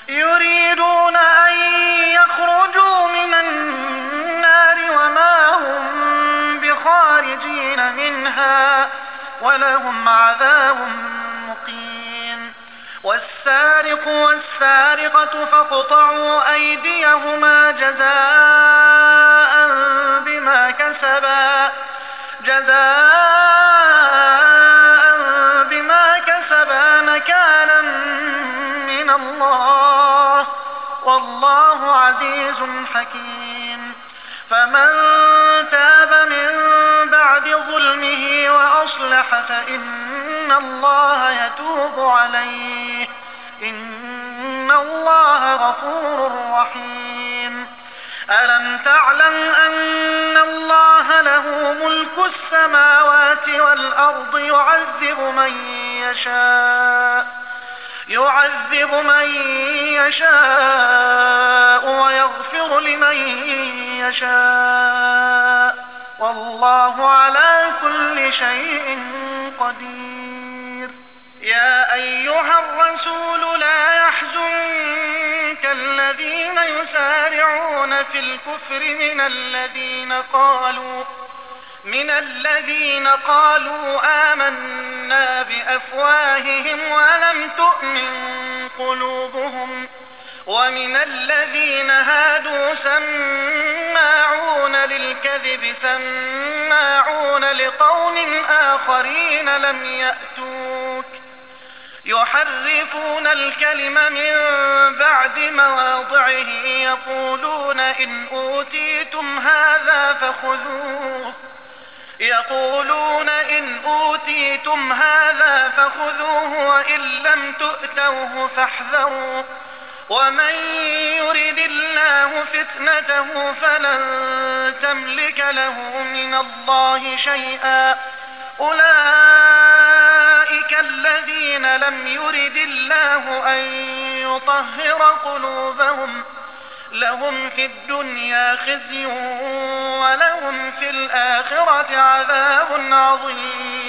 يريدون أن يخرجوا من النار وما هم بخارجين منها ولهم عذاب مقيم. والسارق والسارقة فاقطعوا أيديهما جزاء بما كسبا نكالا من الله والله عزيز حكيم. فمن تاب من بعد ظلمه وأصلح فإن الله يتوب عليه إن الله غفور رحيم. ألم تعلم أن الله له ملك السماوات والأرض يعذب من يشاء ويغفر لمن يشاء والله على كل شيء قدير. يا أيها الرسول لا يحزنك الذين يسارعون في الكفر من الذين قالوا آمنا بأفواههم ولم تؤمن قلوبهم ومن الذين هادوا سماعون للكذب سماعون لقوم آخرين لم يأتوك يحرفون الكلم من بعد مواضعه يقولون إن أوتيتم هذا فخذوه وإن لم تؤتوه فاحذروا ومن يرد الله فتنته فلن تملك له من الله شيئا أولئك الذين لم يرد الله أن يطهر قلوبهم لهم في الدنيا خزي ولهم في الآخرة عذاب عظيم.